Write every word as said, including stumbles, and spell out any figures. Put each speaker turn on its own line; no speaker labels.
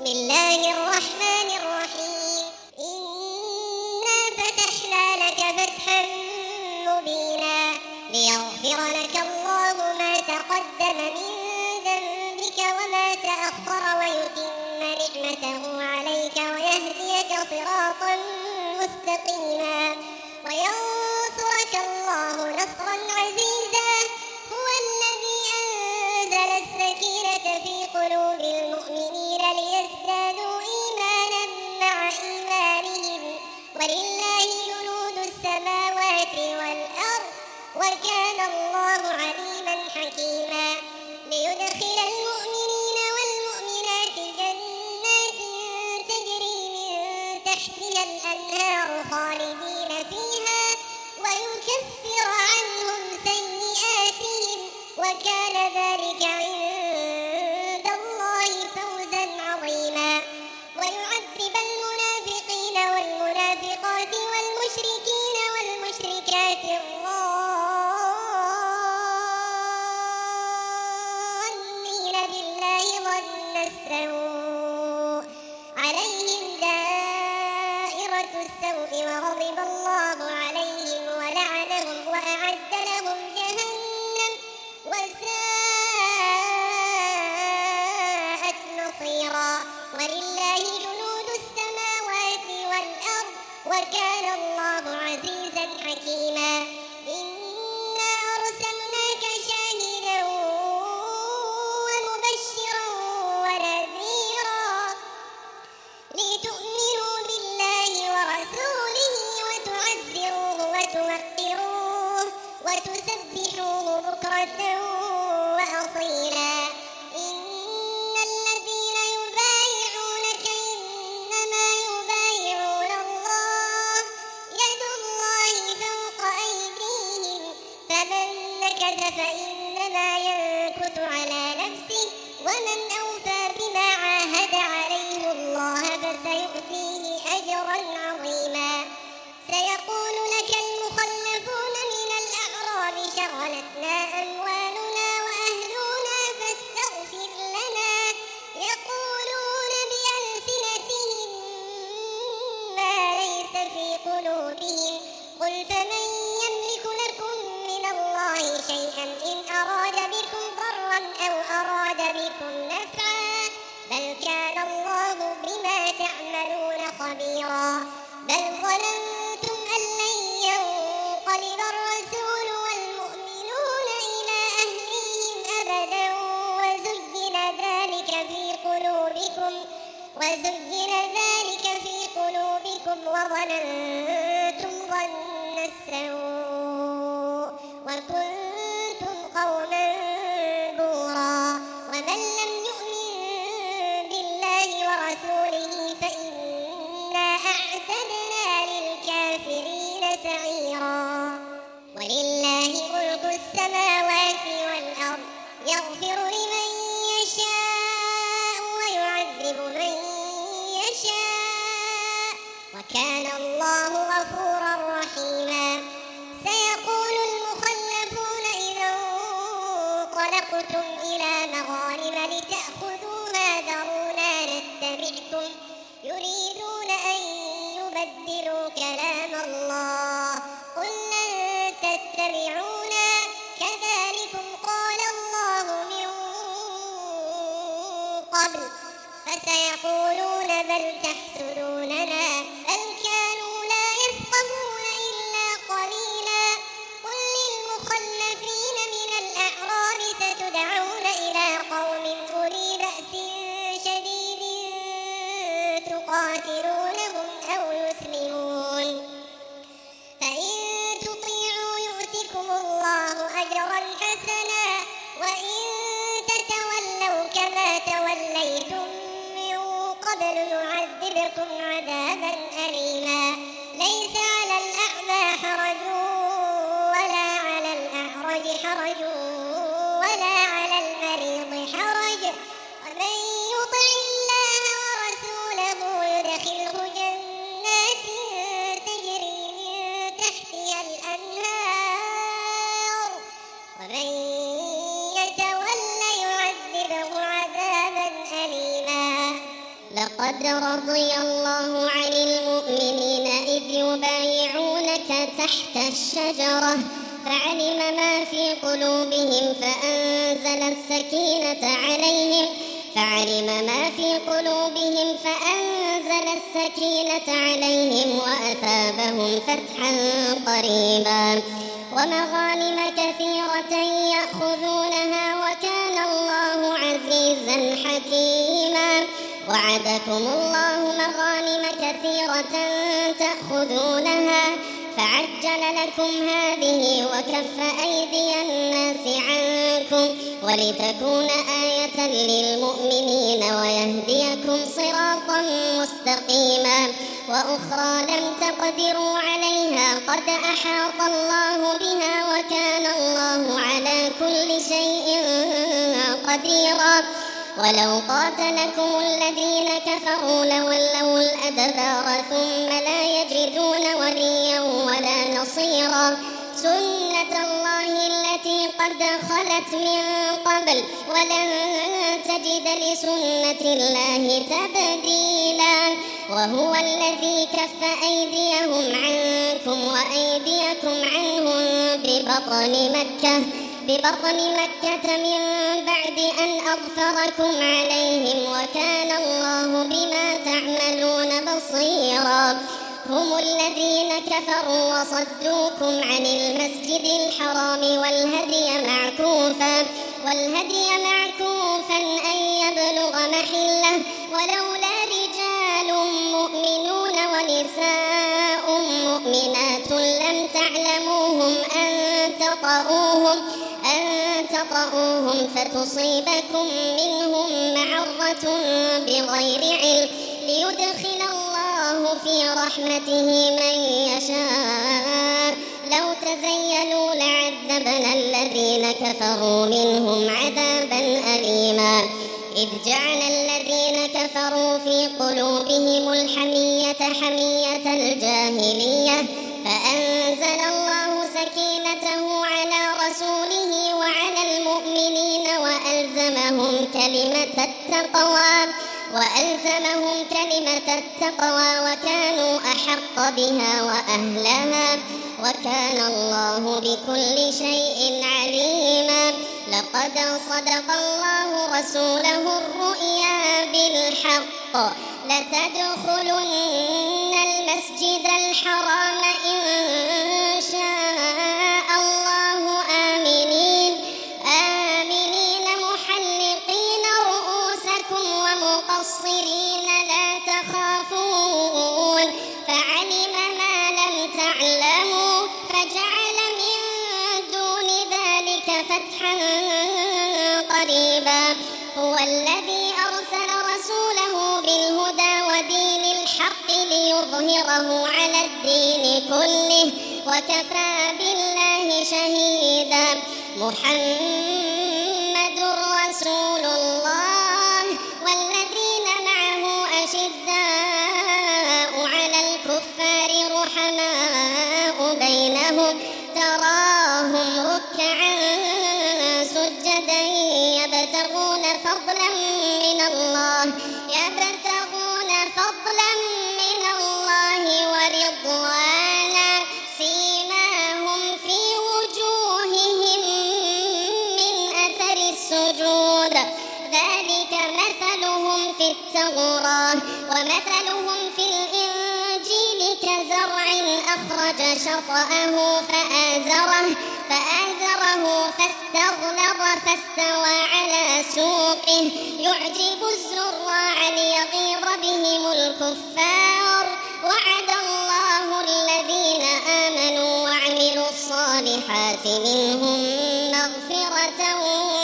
الله الرحمن الرحيم إنا فتحنا لك فتحا مبينا ليغفر لك الله ما تقدم من ذنبك وما تأخر ويتم نعمته عليك ويهديك صراطا مستقيما وينصرك الله نصرا عزيزا هو الذي أنزل السكينة في قلوب المؤمنين ليزدادوا إيمانا مع إيمانهم ولله جنود السماوات والأرض وكان الله عليما حكيما ليدخل المؤمنين والمؤمنات جنات تجري من تحتها الأنهار خالدين فيها ويكفر عنهم سيئاتهم وكان ذلك عند الله فوزا عظيما ويعذب المنافقين والمنافقات والمشركين والمشركات الظانين بالله ظن السوء عليهم دائرة السوء وغضب الله عليهم ولعنهم وأعد لهم جهنم وساءت مصيرا ولله جنود السماوات والأرض وكان الله عزيزا حكيما إنا أرسلناك شاهدا ومبشرا ونذيرا لتؤمنوا بالله ورسوله وتعزروه وتوقروه وتسبحوه بكرة وأصيلا إن الذين يبايعونك إنما يبايعون الله يد الله فوق أيديهم فمن نكث فإنما ينكث على نفسه ومن أوفى بما عاهد عليه الله فسيؤتيه أجرا عظيما سيقول لك المخلفون من الأعراب شغلتنا أموالنا وأهلنا فاستغفر لنا يقولون بألسنتهم ما ليس في قلوبهم قل فمن يملك لكم من الله شيئا إن أراد بكم ضرا أو أراد بكم نفعا بل كان الله بما تعملون خبيرا بل ظننتم أن لن ينقلب الرسول والمؤمنون إلى أهليهم أبدا وزين ذلك في قلوبكم وزين ذلك في قلوبكم وظننتم ظن السوء وكنتم قوما بورا ومن لم يؤمن بالله ورسوله فإنا أعتدنا للكافرين سعيرا ولله ملك السماوات والأرض يغفر لمن يشاء ويعذب من يشاء وكان الله غفورا رحيما سيقول المخلفون إذا انطلقتم إلى مغانم لتأخذوها ذرونا نتبعكم يريدون أن يبدلوا كلام الله قل لن تتبعونا كذلكم قال الله من قبل فسيقولون بل تحسدوننا بل كانوا لا يفقهون إلا قليلا قل للمخلفين من الأعراب ستدعون إلى قوم أولي بأس شديد تقاتلونهم أو يسلمون فإن تطيعوا يؤتكم الله أجرا حسنا وإن تتولوا كما توليتم من قبل يعذبكم عذابا أليما ليس على الأعمى حرج ولا على الأعرج حرج ولا على المريض حرج ومن يطع الله ورسوله يدخله جنات تجري من تحتها الأنهار ومن يتول يعذبه عذابا أليما لقد رضي الله عن المؤمنين إذ يبايعونك تحت الشجرة فعلم ما في قلوبهم فأنزل السكينة عليهم فعلم ما في قلوبهم فأنزل السكينة عليهم وأثابهم فتحا قريبا ومغانم كثيرة يأخذونها وكان الله عزيزا حكيما. وعدكم الله مغانم كثيرة تأخذونها فعجل لكم هذه وكف أيدي الناس عنكم ولتكون آية للمؤمنين ويهديكم صراطا مستقيما وأخرى لم تقدروا عليها قد أحاط الله بها وكان الله على كل شيء قديرا. ولو قاتلكم الذين كفروا لولوا الأدبار ثم لا يجدون وليا ولا نصيرا سنة الله التي قد خلت من قبل ولن تجد لسنة الله تبديلا. وهو الذي كف أيديهم عنكم وأيديكم عنهم ببطن مكة ببطن مكة من بعد أن أظفركم عليهم وكان الله بما تعملون بصيرا. هم الذين كفروا وصدوكم عن المسجد الحرام والهدي معكوفا والهدي معكوفا أن يبلغ محله ولولا رجال مؤمنون ونساء مؤمنات لم تعلموهم أن تطؤوهم أن تطؤوهم فتصيبكم منهم معرة بغير علم ليدخل الله في رحمته من يشاء. لو تزيلوا لعذبنا الذين كفروا منهم عذابا أليما. إذ جعل الذين كفروا في قلوبهم الحمية حمية الجاهلية فأنزل الله سكينته على رسوله وعلى المؤمنين وألزمهم كلمة التقوى وألزمهم كلمة التقوى وكانوا أحق بها وأهلها وكان الله بكل شيء عليما. لقد صدق الله رسوله الرؤيا بالحق لتدخلن المسجد الحرام إن شاء الله آمنين آمنين محلقين رؤوسكم ومقصرين لا تخافون فعلم ما لم تعلموا فجعل من دون ذلك فتحا قريبا. هو الذي أرسل رسوله بالهدى ودين الحق ليظهره على الدين كله وكفى بالله شهيدا. محمد رسول الله والذين معه أشداء على الكفار رحماء بينهم تراهم ركعا سجدا يبتغون فضلا من الله يبتغون فضلا من الله ورضوانا سيماهم في وجوههم من أثر السجود ذلك مثلهم في التوراة ومثلهم في الإنجيل كزرع أخرج شطأه فآزره فآزره فاستغلظ فاستوى على سوقه يعجب الزراع ليغيظ بهم الكفار. وعد الله الذين آمنوا وعملوا الصالحات منهم مغفرة